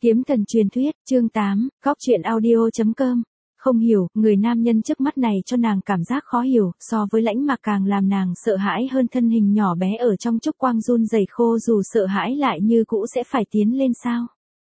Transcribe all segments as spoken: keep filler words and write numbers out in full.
Kiếm thần truyền thuyết, chương tám, góc chuyện audio chấm com. Không hiểu, người nam nhân trước mắt này cho nàng cảm giác khó hiểu, so với Lãnh Mạc càng làm nàng sợ hãi hơn. Thân hình nhỏ bé ở trong trúc quang run rẩy, khô dù sợ hãi lại như cũ sẽ phải tiến lên sao.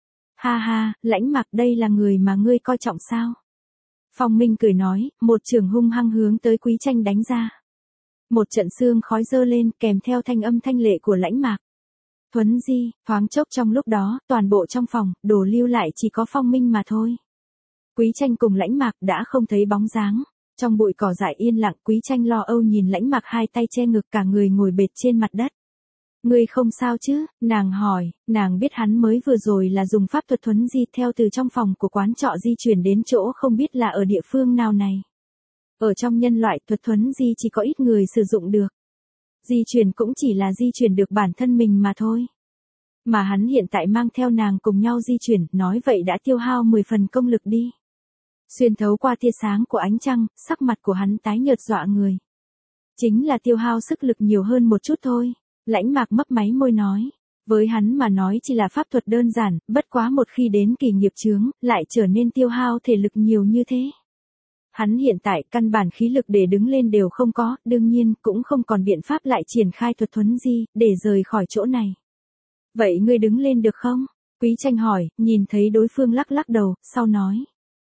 Ha ha, Lãnh Mạc, đây là người mà ngươi coi trọng sao? Phong Minh cười nói, một trường hung hăng hướng tới Quý Tranh đánh ra. Một trận sương khói dơ lên, kèm theo thanh âm thanh lệ của Lãnh Mạc. Thuấn di, thoáng chốc trong lúc đó, toàn bộ trong phòng, đồ lưu lại chỉ có Phong Minh mà thôi. Quý Tranh cùng Lãnh Mạc đã không thấy bóng dáng. Trong bụi cỏ dại yên lặng, Quý Tranh lo âu nhìn Lãnh Mạc hai tay che ngực, cả người ngồi bệt trên mặt đất. Ngươi không sao chứ? Nàng hỏi. Nàng biết hắn mới vừa rồi là dùng pháp thuật thuấn di theo từ trong phòng của quán trọ di chuyển đến chỗ không biết là ở địa phương nào này. Ở trong nhân loại, thuật thuấn di chỉ có ít người sử dụng được. Di chuyển cũng chỉ là di chuyển được bản thân mình mà thôi. Mà hắn hiện tại mang theo nàng cùng nhau di chuyển, nói vậy đã tiêu hao mười phần công lực đi. Xuyên thấu qua tia sáng của ánh trăng, sắc mặt của hắn tái nhợt dọa người. Chính là tiêu hao sức lực nhiều hơn một chút thôi. Lãnh Mạc mấp máy môi nói. Với hắn mà nói chỉ là pháp thuật đơn giản, bất quá một khi đến kỳ nghiệp chướng, lại trở nên tiêu hao thể lực nhiều như thế. Hắn hiện tại căn bản khí lực để đứng lên đều không có, đương nhiên cũng không còn biện pháp lại triển khai thuật thuấn di, để rời khỏi chỗ này. Vậy ngươi đứng lên được không? Quý Tranh hỏi, nhìn thấy đối phương lắc lắc đầu, sau nói.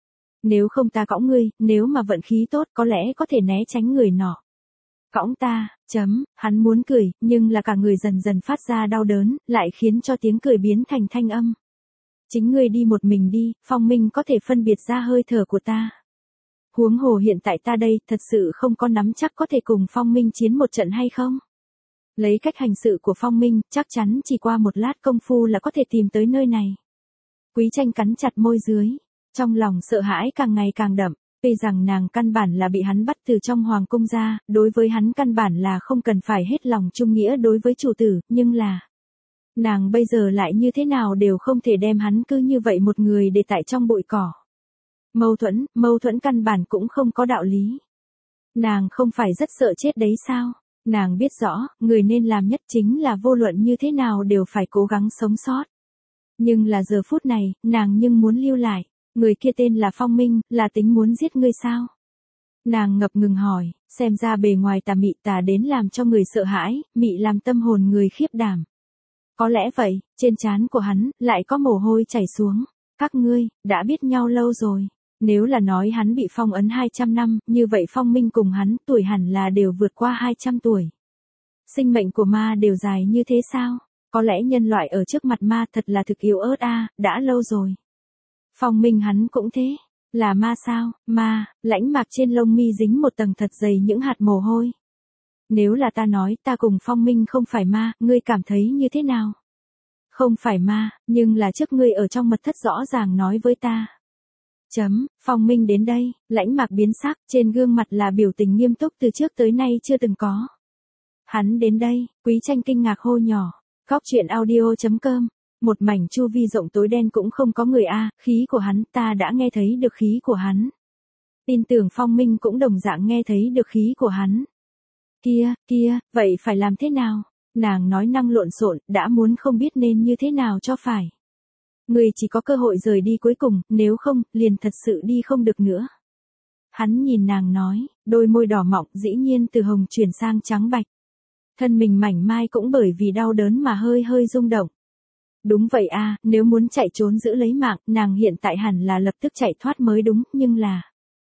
Nếu không ta cõng ngươi, nếu mà vận khí tốt có lẽ có thể né tránh người nọ. Cõng ta, chấm, hắn muốn cười, nhưng là cả người dần dần phát ra đau đớn, lại khiến cho tiếng cười biến thành thanh âm. Chính ngươi đi một mình đi, Phong Minh có thể phân biệt ra hơi thở của ta. Huống hồ hiện tại ta đây, thật sự không có nắm chắc có thể cùng Phong Minh chiến một trận hay không? Lấy cách hành sự của Phong Minh, chắc chắn chỉ qua một lát công phu là có thể tìm tới nơi này. Quý Tranh cắn chặt môi dưới, trong lòng sợ hãi càng ngày càng đậm, vì rằng nàng căn bản là bị hắn bắt từ trong hoàng cung ra, đối với hắn căn bản là không cần phải hết lòng trung nghĩa đối với chủ tử, nhưng là... Nàng bây giờ lại như thế nào đều không thể đem hắn cứ như vậy một người để tại trong bụi cỏ. Mâu thuẫn, mâu thuẫn căn bản cũng không có đạo lý. Nàng không phải rất sợ chết đấy sao? Nàng biết rõ, người nên làm nhất chính là vô luận như thế nào đều phải cố gắng sống sót. Nhưng là giờ phút này, nàng nhưng muốn lưu lại. Người kia tên là Phong Minh, là tính muốn giết ngươi sao? Nàng ngập ngừng hỏi, xem ra bề ngoài tà mị tà đến làm cho người sợ hãi, mị làm tâm hồn người khiếp đảm. Có lẽ vậy, trên trán của hắn, lại có mồ hôi chảy xuống. Các ngươi, đã biết nhau lâu rồi. Nếu là nói hắn bị phong ấn hai trăm năm, như vậy Phong Minh cùng hắn, tuổi hẳn là đều vượt qua hai trăm tuổi. Sinh mệnh của ma đều dài như thế sao? Có lẽ nhân loại ở trước mặt ma thật là thực yếu ớt a, đã lâu rồi. Phong Minh hắn cũng thế. Là ma sao? Ma, Lãnh Mạc trên lông mi dính một tầng thật dày những hạt mồ hôi. Nếu là ta nói ta cùng Phong Minh không phải ma, ngươi cảm thấy như thế nào? Không phải ma, nhưng là trước ngươi ở trong mật thất rõ ràng nói với ta. Chấm, Phong Minh đến đây, Lãnh Mạc biến sắc, trên gương mặt là biểu tình nghiêm túc từ trước tới nay chưa từng có. Hắn đến đây, Quý Tranh kinh ngạc hô nhỏ. Góc chuyện audio chấm com. Một mảnh chu vi rộng tối đen cũng không có người a, khí của hắn, ta đã nghe thấy được khí của hắn. Tin tưởng Phong Minh cũng đồng dạng nghe thấy được khí của hắn. Kia, kia, vậy phải làm thế nào? Nàng nói năng lộn xộn, đã muốn không biết nên như thế nào cho phải. Người chỉ có cơ hội rời đi cuối cùng, nếu không, liền thật sự đi không được nữa. Hắn nhìn nàng nói, đôi môi đỏ mọng dĩ nhiên từ hồng chuyển sang trắng bạch. Thân mình mảnh mai cũng bởi vì đau đớn mà hơi hơi rung động. Đúng vậy a, nếu muốn chạy trốn giữ lấy mạng, nàng hiện tại hẳn là lập tức chạy thoát mới đúng, nhưng là...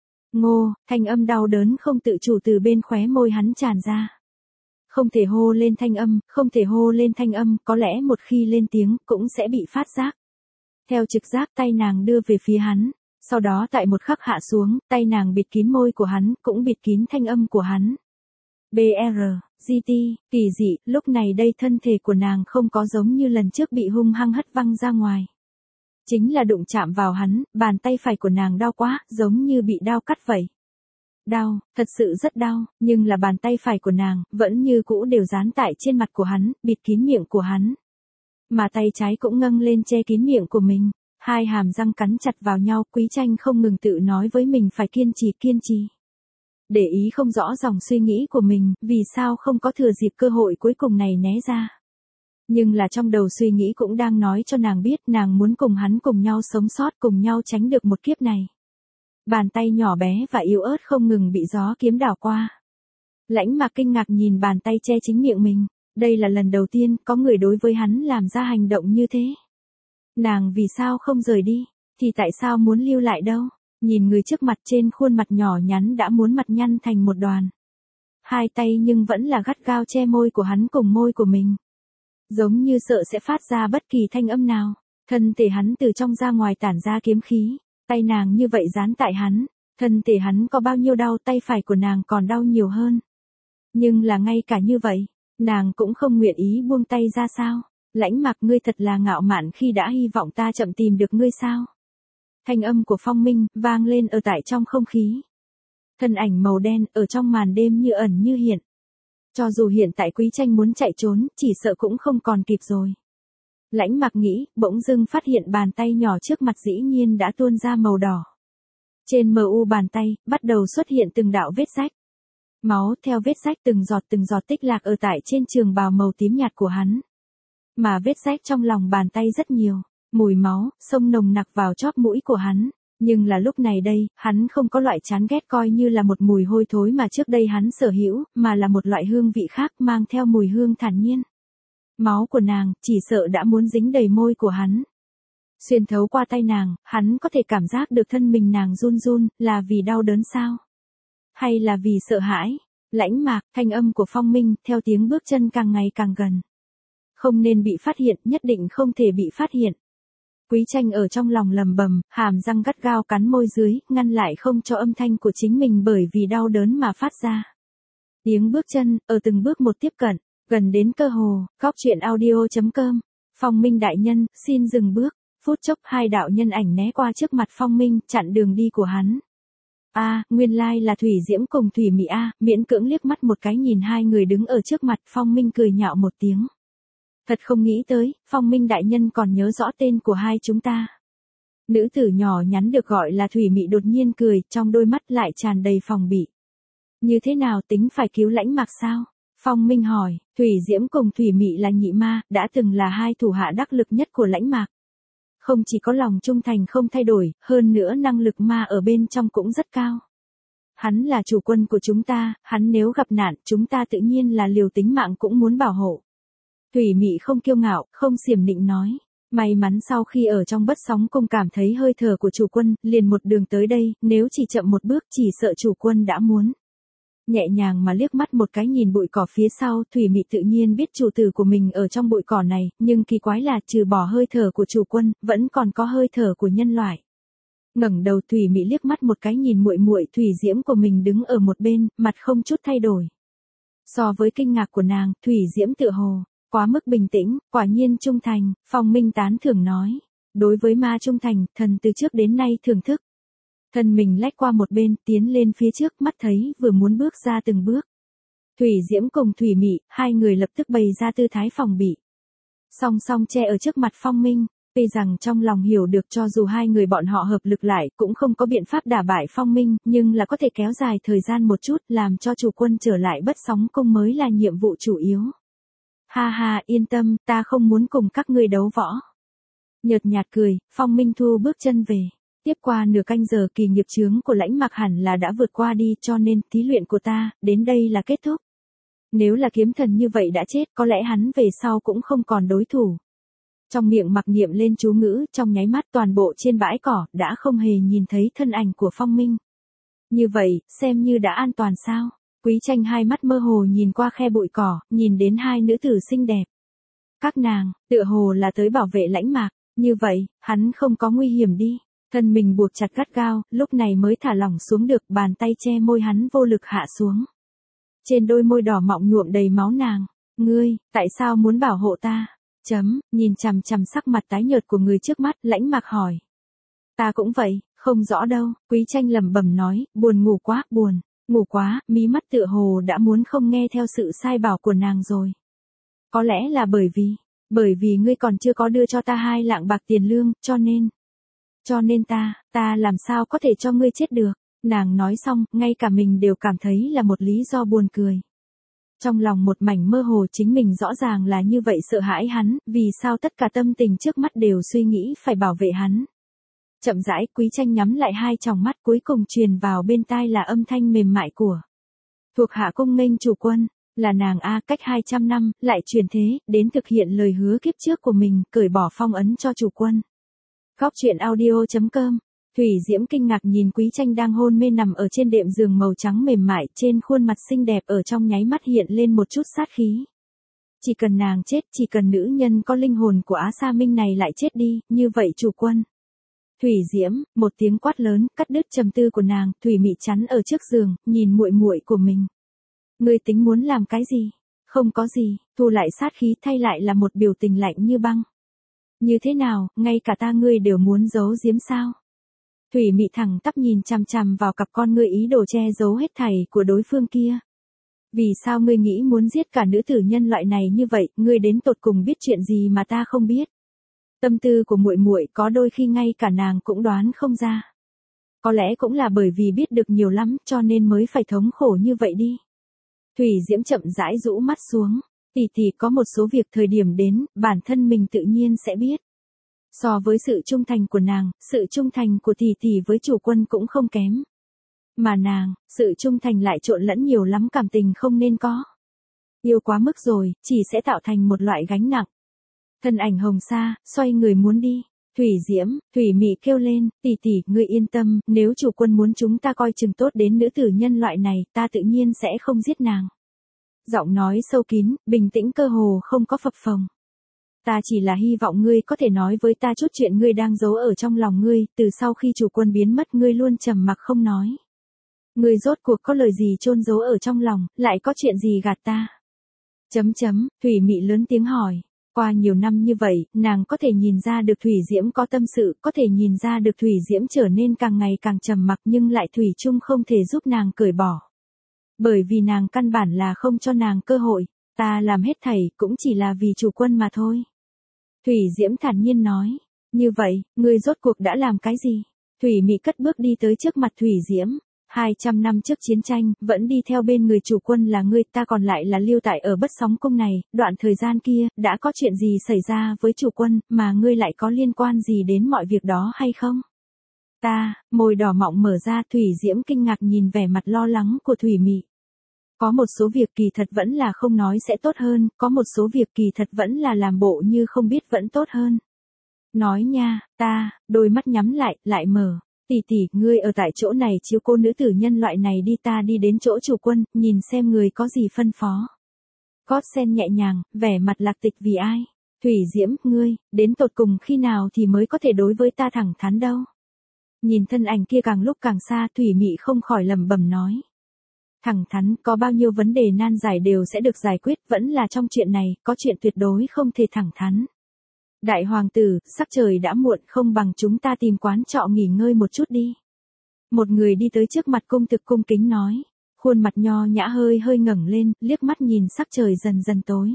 Ngô, thanh âm đau đớn không tự chủ từ bên khóe môi hắn tràn ra. Không thể hô lên thanh âm, không thể hô lên thanh âm, có lẽ một khi lên tiếng cũng sẽ bị phát giác. Theo trực giác tay nàng đưa về phía hắn, sau đó tại một khắc hạ xuống, tay nàng bịt kín môi của hắn, cũng bịt kín thanh âm của hắn. bê rờ, giê tê, kỳ dị, lúc này đây thân thể của nàng không có giống như lần trước bị hung hăng hất văng ra ngoài. Chính là đụng chạm vào hắn, bàn tay phải của nàng đau quá, giống như bị đao cắt vậy. Đau, thật sự rất đau, nhưng là bàn tay phải của nàng, vẫn như cũ đều dán tại trên mặt của hắn, bịt kín miệng của hắn. Mà tay trái cũng ngâng lên che kín miệng của mình, hai hàm răng cắn chặt vào nhau, Quý Tranh không ngừng tự nói với mình phải kiên trì kiên trì. Để ý không rõ dòng suy nghĩ của mình, vì sao không có thừa dịp cơ hội cuối cùng này né ra. Nhưng là trong đầu suy nghĩ cũng đang nói cho nàng biết nàng muốn cùng hắn cùng nhau sống sót, cùng nhau tránh được một kiếp này. Bàn tay nhỏ bé và yếu ớt không ngừng bị gió kiếm đảo qua. Lãnh Mạc kinh ngạc nhìn bàn tay che chính miệng mình, đây là lần đầu tiên có người đối với hắn làm ra hành động như thế. Nàng vì sao không rời đi, thì tại sao muốn lưu lại đâu? Nhìn người trước mặt trên khuôn mặt nhỏ nhắn đã muốn mặt nhăn thành một đoàn. Hai tay nhưng vẫn là gắt gao che môi của hắn cùng môi của mình. Giống như sợ sẽ phát ra bất kỳ thanh âm nào. Thân thể hắn từ trong ra ngoài tản ra kiếm khí. Tay nàng như vậy dán tại hắn. Thân thể hắn có bao nhiêu đau, tay phải của nàng còn đau nhiều hơn. Nhưng là ngay cả như vậy, nàng cũng không nguyện ý buông tay ra sao. Lãnh Mạc, ngươi thật là ngạo mạn khi đã hy vọng ta chậm tìm được ngươi sao. Thanh âm của Phong Minh vang lên ở tại trong không khí. Thân ảnh màu đen ở trong màn đêm như ẩn như hiện. Cho dù hiện tại Quý Tranh muốn chạy trốn, chỉ sợ cũng không còn kịp rồi. Lãnh Mạc nghĩ, bỗng dưng phát hiện bàn tay nhỏ trước mặt dĩ nhiên đã tuôn ra màu đỏ. Trên mờ u bàn tay, bắt đầu xuất hiện từng đạo vết rách. Máu theo vết rách từng giọt từng giọt tích lạc ở tại trên trường bào màu tím nhạt của hắn. Mà vết rách trong lòng bàn tay rất nhiều, mùi máu, xông nồng nặc vào chóp mũi của hắn. Nhưng là lúc này đây, hắn không có loại chán ghét coi như là một mùi hôi thối mà trước đây hắn sở hữu, mà là một loại hương vị khác mang theo mùi hương thản nhiên. Máu của nàng, chỉ sợ đã muốn dính đầy môi của hắn. Xuyên thấu qua tay nàng, hắn có thể cảm giác được thân mình nàng run run, là vì đau đớn sao? Hay là vì sợ hãi? Lãnh Mạc, thanh âm của Phong Minh, theo tiếng bước chân càng ngày càng gần. Không nên bị phát hiện, nhất định không thể bị phát hiện. Quý Tranh ở trong lòng lầm bầm, hàm răng gắt gao cắn môi dưới, ngăn lại không cho âm thanh của chính mình bởi vì đau đớn mà phát ra. Tiếng bước chân, ở từng bước một tiếp cận, gần đến cơ hồ, góc truyện audio chấm com. Phong Minh đại nhân, xin dừng bước. Phút chốc hai đạo nhân ảnh né qua trước mặt Phong Minh, chặn đường đi của hắn. A, à, nguyên lai là Thủy Diễm cùng Thủy Mị A, miễn cưỡng liếc mắt một cái nhìn hai người đứng ở trước mặt, Phong Minh cười nhạo một tiếng. Thật không nghĩ tới, Phong Minh đại nhân còn nhớ rõ tên của hai chúng ta. Nữ tử nhỏ nhắn được gọi là Thủy Mị đột nhiên cười, trong đôi mắt lại tràn đầy phòng bị. Như thế nào, tính phải cứu Lãnh Mạc sao? Phong Minh hỏi. Thủy Diễm cùng Thủy Mị là nhị ma, đã từng là hai thủ hạ đắc lực nhất của Lãnh Mạc. Không chỉ có lòng trung thành không thay đổi, hơn nữa năng lực ma ở bên trong cũng rất cao. Hắn là chủ quân của chúng ta, hắn nếu gặp nạn, chúng ta tự nhiên là liều tính mạng cũng muốn bảo hộ. Thủy Mị không kiêu ngạo, không xiểm nịnh nói. May mắn sau khi ở trong bất sóng cung cảm thấy hơi thở của chủ quân, liền một đường tới đây, nếu chỉ chậm một bước chỉ sợ chủ quân đã muốn. Nhẹ nhàng mà liếc mắt một cái nhìn bụi cỏ phía sau, Thủy Mị tự nhiên biết chủ tử của mình ở trong bụi cỏ này, nhưng kỳ quái là trừ bỏ hơi thở của chủ quân, vẫn còn có hơi thở của nhân loại. Ngẩng đầu Thủy Mị liếc mắt một cái nhìn muội muội Thủy Diễm của mình đứng ở một bên, mặt không chút thay đổi. So với kinh ngạc của nàng, Thủy Diễm tựa hồ quá mức bình tĩnh, quả nhiên trung thành. Phong Minh tán thưởng nói, đối với ma trung thành, thần từ trước đến nay thưởng thức. Thân mình lách qua một bên, tiến lên phía trước, mắt thấy vừa muốn bước ra từng bước. Thủy Diễm cùng Thủy Mị, hai người lập tức bày ra tư thái phòng bị. Song song che ở trước mặt Phong Minh, tuy rằng trong lòng hiểu được cho dù hai người bọn họ hợp lực lại cũng không có biện pháp đả bại Phong Minh, nhưng là có thể kéo dài thời gian một chút làm cho chủ quân trở lại bất sóng cung mới là nhiệm vụ chủ yếu. Ha ha, yên tâm, ta không muốn cùng các ngươi đấu võ. Nhợt nhạt cười, Phong Minh thu bước chân về. Tiếp qua nửa canh giờ kỳ nghiệp chướng của Lãnh Mạc hẳn là đã vượt qua đi, cho nên thí luyện của ta, đến đây là kết thúc. Nếu là kiếm thần như vậy đã chết, có lẽ hắn về sau cũng không còn đối thủ. Trong miệng mặc niệm lên chú ngữ, trong nháy mắt toàn bộ trên bãi cỏ, đã không hề nhìn thấy thân ảnh của Phong Minh. Như vậy, xem như đã an toàn sao? Quý Tranh hai mắt mơ hồ nhìn qua khe bụi cỏ, nhìn đến hai nữ tử xinh đẹp. Các nàng, tựa hồ là tới bảo vệ Lãnh Mạc, như vậy, hắn không có nguy hiểm đi. Thân mình buộc chặt gắt gao, lúc này mới thả lỏng xuống được, bàn tay che môi hắn vô lực hạ xuống. Trên đôi môi đỏ mọng nhuộm đầy máu nàng. Ngươi, tại sao muốn bảo hộ ta? Chấm, nhìn chằm chằm sắc mặt tái nhợt của người trước mắt, Lãnh Mạc hỏi. Ta cũng vậy, không rõ đâu, Quý Tranh lẩm bẩm nói, buồn ngủ quá, buồn, ngủ quá, mí mắt tựa hồ đã muốn không nghe theo sự sai bảo của nàng rồi. Có lẽ là bởi vì, bởi vì ngươi còn chưa có đưa cho ta hai lạng bạc tiền lương, cho nên. Cho nên ta, ta làm sao có thể cho ngươi chết được. Nàng nói xong, ngay cả mình đều cảm thấy là một lý do buồn cười. Trong lòng một mảnh mơ hồ, chính mình rõ ràng là như vậy sợ hãi hắn, vì sao tất cả tâm tình trước mắt đều suy nghĩ phải bảo vệ hắn. Chậm rãi, Quý Tranh nhắm lại hai tròng mắt, cuối cùng truyền vào bên tai là âm thanh mềm mại của thuộc hạ cung nghênh chủ quân, là nàng a, cách hai trăm năm, lại truyền thế, đến thực hiện lời hứa kiếp trước của mình, cởi bỏ phong ấn cho chủ quân. Góc truyện audio chấm com. Thủy Diễm kinh ngạc nhìn Quý Tranh đang hôn mê nằm ở trên đệm giường màu trắng mềm mại, trên khuôn mặt xinh đẹp ở trong nháy mắt hiện lên một chút sát khí. Chỉ cần nàng chết, chỉ cần nữ nhân có linh hồn của Á Sa Minh này lại chết đi, như vậy chủ quân. Thủy Diễm, một tiếng quát lớn, cắt đứt trầm tư của nàng, Thủy Mị chắn ở trước giường, nhìn muội muội của mình. Ngươi tính muốn làm cái gì? Không có gì, thu lại sát khí thay lại là một biểu tình lạnh như băng. Như thế nào, ngay cả ta ngươi đều muốn giấu giếm sao? Thủy Mị thẳng tắp nhìn chằm chằm vào cặp con ngươi ý đồ che giấu hết thảy của đối phương kia. Vì sao ngươi nghĩ muốn giết cả nữ tử nhân loại này như vậy, ngươi đến tột cùng biết chuyện gì mà ta không biết? Tâm tư của muội muội có đôi khi ngay cả nàng cũng đoán không ra. Có lẽ cũng là bởi vì biết được nhiều lắm, cho nên mới phải thống khổ như vậy đi. Thủy Diễm chậm rãi rũ mắt xuống, tỷ tỷ có một số việc thời điểm đến, bản thân mình tự nhiên sẽ biết. So với sự trung thành của nàng, sự trung thành của tỷ tỷ với chủ quân cũng không kém. Mà nàng, sự trung thành lại trộn lẫn nhiều lắm cảm tình không nên có. Yêu quá mức rồi, chỉ sẽ tạo thành một loại gánh nặng. Thân ảnh hồng sa, xoay người muốn đi. Thủy Diễm, Thủy Mị kêu lên, tỷ tỷ, ngươi yên tâm, nếu chủ quân muốn chúng ta coi chừng tốt đến nữ tử nhân loại này, ta tự nhiên sẽ không giết nàng. Giọng nói sâu kín, bình tĩnh cơ hồ không có phập phồng. Ta chỉ là hy vọng ngươi có thể nói với ta chút chuyện ngươi đang giấu ở trong lòng ngươi, từ sau khi chủ quân biến mất ngươi luôn trầm mặc không nói. Ngươi rốt cuộc có lời gì chôn giấu ở trong lòng, lại có chuyện gì gạt ta? Chấm chấm, Thủy Mị lớn tiếng hỏi. Qua nhiều năm như vậy, nàng có thể nhìn ra được Thủy Diễm có tâm sự, có thể nhìn ra được Thủy Diễm trở nên càng ngày càng trầm mặc nhưng lại Thủy chung không thể giúp nàng cởi bỏ. Bởi vì nàng căn bản là không cho nàng cơ hội, ta làm hết thảy cũng chỉ là vì chủ quân mà thôi. Thủy Diễm thản nhiên nói, như vậy, ngươi rốt cuộc đã làm cái gì? Thủy Mị cất bước đi tới trước mặt Thủy Diễm. hai trăm năm trước chiến tranh, vẫn đi theo bên người chủ quân là ngươi, ta còn lại là lưu tại ở Bất Sóng Cung này, đoạn thời gian kia, đã có chuyện gì xảy ra với chủ quân, mà ngươi lại có liên quan gì đến mọi việc đó hay không? Ta, môi đỏ mọng mở ra, Thủy Diễm kinh ngạc nhìn vẻ mặt lo lắng của Thủy Mị. Có một số việc kỳ thật vẫn là không nói sẽ tốt hơn, có một số việc kỳ thật vẫn là làm bộ như không biết vẫn tốt hơn. Nói nha, ta, đôi mắt nhắm lại, lại mở. Tỷ tỷ, ngươi ở tại chỗ này chiếu cô nữ tử nhân loại này đi, ta đi đến chỗ chủ quân, nhìn xem người có gì phân phó. Gót sen nhẹ nhàng, vẻ mặt lạc tịch vì ai? Thủy Diễm, ngươi, đến tột cùng khi nào thì mới có thể đối với ta thẳng thắn đâu? Nhìn thân ảnh kia càng lúc càng xa, Thủy Mị không khỏi lẩm bẩm nói. Thẳng thắn, có bao nhiêu vấn đề nan giải đều sẽ được giải quyết, vẫn là trong chuyện này, có chuyện tuyệt đối không thể thẳng thắn. Đại hoàng tử, sắc trời đã muộn, không bằng chúng ta tìm quán trọ nghỉ ngơi một chút đi. Một người đi tới trước mặt cung thực cung kính nói, khuôn mặt nho nhã hơi hơi ngẩng lên, liếc mắt nhìn sắc trời dần dần tối.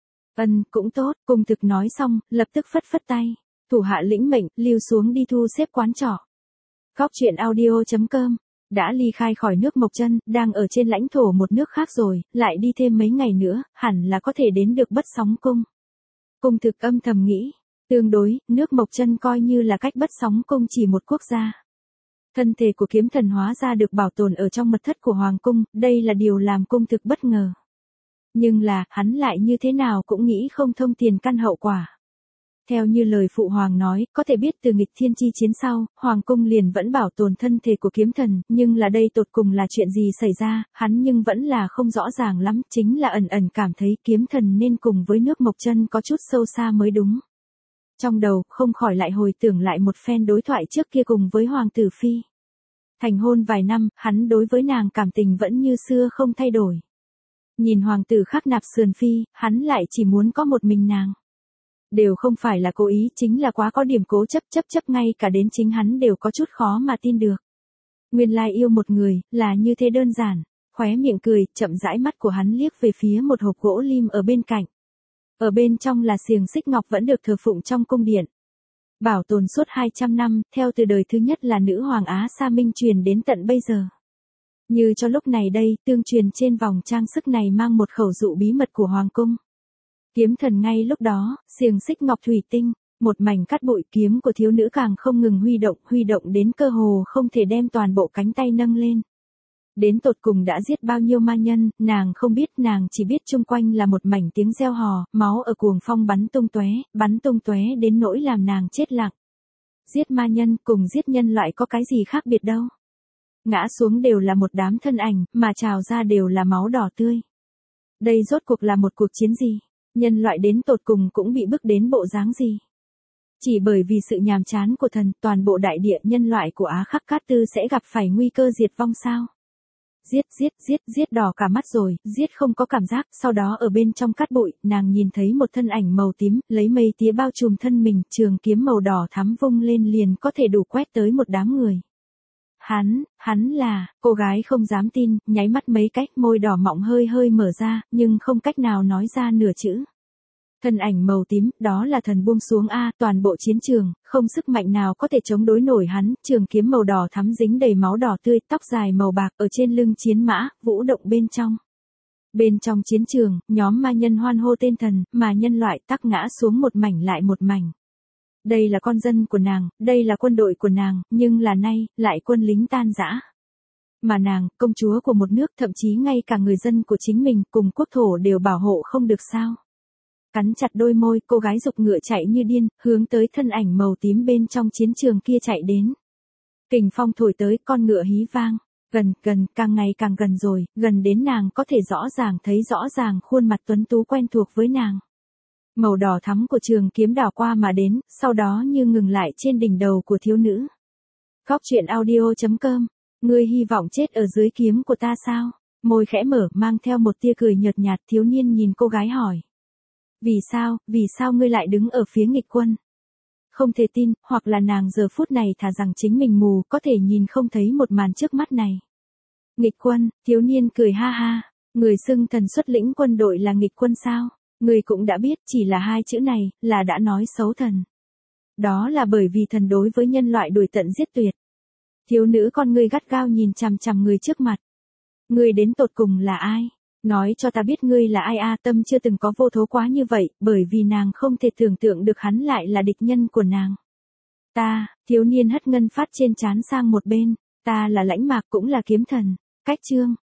Ân, cũng tốt, cung thực nói xong, lập tức phất phất tay, thủ hạ lĩnh mệnh, lưu xuống đi thu xếp quán trọ. Góc truyện audio chấm com. Đã ly khai khỏi nước Mộc Chân, đang ở trên lãnh thổ một nước khác rồi, lại đi thêm mấy ngày nữa, hẳn là có thể đến được Bất Sóng Cung. Cung thực âm thầm nghĩ, tương đối, nước Mộc Chân coi như là cách Bất Sóng Cung chỉ một quốc gia. Thân thể của kiếm thần hóa ra được bảo tồn ở trong mật thất của Hoàng Cung, đây là điều làm cung thực bất ngờ. Nhưng là, hắn lại như thế nào cũng nghĩ không thông tiền căn hậu quả. Theo như lời phụ hoàng nói, có thể biết từ nghịch thiên chi chiến sau, Hoàng Cung liền vẫn bảo tồn thân thể của kiếm thần, nhưng là đây tột cùng là chuyện gì xảy ra, hắn nhưng vẫn là không rõ ràng lắm, chính là ẩn ẩn cảm thấy kiếm thần nên cùng với nước Mộc Chân có chút sâu xa mới đúng. Trong đầu, không khỏi lại hồi tưởng lại một phen đối thoại trước kia cùng với Hoàng tử Phi. Thành hôn vài năm, hắn đối với nàng cảm tình vẫn như xưa không thay đổi. Nhìn Hoàng tử khác nạp sườn Phi, hắn lại chỉ muốn có một mình nàng. Đều không phải là cố ý, chính là quá có điểm cố chấp chấp chấp ngay cả đến chính hắn đều có chút khó mà tin được. Nguyên lai yêu một người, là như thế đơn giản, khóe miệng cười, chậm rãi mắt của hắn liếc về phía một hộp gỗ lim ở bên cạnh. Ở bên trong là xiềng xích ngọc vẫn được thờ phụng trong cung điện. Bảo tồn suốt hai trăm năm, theo từ đời thứ nhất là nữ hoàng Á Sa Minh truyền đến tận bây giờ. Như cho lúc này đây, tương truyền trên vòng trang sức này mang một khẩu dụ bí mật của Hoàng cung. Kiếm thần ngay lúc đó, xiềng xích ngọc thủy tinh, một mảnh cắt bụi, kiếm của thiếu nữ càng không ngừng huy động, huy động đến cơ hồ không thể đem toàn bộ cánh tay nâng lên. Đến tột cùng đã giết bao nhiêu ma nhân, nàng không biết, nàng chỉ biết chung quanh là một mảnh tiếng reo hò, máu ở cuồng phong bắn tung tóe, bắn tung tóe đến nỗi làm nàng chết lặng. Giết ma nhân cùng giết nhân loại có cái gì khác biệt đâu. Ngã xuống đều là một đám thân ảnh, mà trào ra đều là máu đỏ tươi. Đây rốt cuộc là một cuộc chiến gì? Nhân loại đến tột cùng cũng bị bức đến bộ dáng gì? Chỉ bởi vì sự nhàm chán của thần, toàn bộ đại địa nhân loại của Á Khắc Cát Tư sẽ gặp phải nguy cơ diệt vong sao? Giết, giết, giết, giết đỏ cả mắt rồi, giết không có cảm giác, sau đó ở bên trong cát bụi, nàng nhìn thấy một thân ảnh màu tím, lấy mây tía bao trùm thân mình, trường kiếm màu đỏ thắm vung lên liền có thể đủ quét tới một đám người. Hắn, hắn là, cô gái không dám tin, nháy mắt mấy cách, môi đỏ mọng hơi hơi mở ra, nhưng không cách nào nói ra nửa chữ. Thân ảnh màu tím, đó là thần buông xuống a, toàn bộ chiến trường, không sức mạnh nào có thể chống đối nổi hắn, trường kiếm màu đỏ thắm dính đầy máu đỏ tươi, tóc dài màu bạc ở trên lưng chiến mã, vũ động bên trong. Bên trong chiến trường, nhóm ma nhân hoan hô tên thần, mà nhân loại tắc ngã xuống một mảnh lại một mảnh. Đây là con dân của nàng, đây là quân đội của nàng, nhưng là nay, lại quân lính tan rã. Mà nàng, công chúa của một nước, thậm chí ngay cả người dân của chính mình, cùng quốc thổ đều bảo hộ không được sao. Cắn chặt đôi môi, cô gái giục ngựa chạy như điên, hướng tới thân ảnh màu tím bên trong chiến trường kia chạy đến. Kình phong thổi tới, con ngựa hí vang. Gần, gần, càng ngày càng gần rồi, gần đến nàng có thể rõ ràng thấy rõ ràng khuôn mặt tuấn tú quen thuộc với nàng. Màu đỏ thắm của trường kiếm đảo qua mà đến, sau đó như ngừng lại trên đỉnh đầu của thiếu nữ. Góc truyện audio chấm com. Ngươi hy vọng chết ở dưới kiếm của ta sao? Môi khẽ mở, mang theo một tia cười nhợt nhạt, thiếu niên nhìn cô gái hỏi. Vì sao, vì sao ngươi lại đứng ở phía nghịch quân? Không thể tin, hoặc là nàng giờ phút này thà rằng chính mình mù, có thể nhìn không thấy một màn trước mắt này. Nghịch quân, thiếu niên cười ha ha, người xưng thần xuất lĩnh quân đội là nghịch quân sao? Người cũng đã biết, chỉ là hai chữ này, là đã nói xấu thần. Đó là bởi vì thần đối với nhân loại đuổi tận giết tuyệt. Thiếu nữ con ngươi gắt gao nhìn chằm chằm người trước mặt. Ngươi đến tột cùng là ai? Nói cho ta biết ngươi là ai a, tâm chưa từng có vô thố quá như vậy, bởi vì nàng không thể tưởng tượng được hắn lại là địch nhân của nàng. Ta, thiếu niên hất ngân phát trên trán sang một bên, ta là Lãnh Mạc cũng là kiếm thần. Cách chương.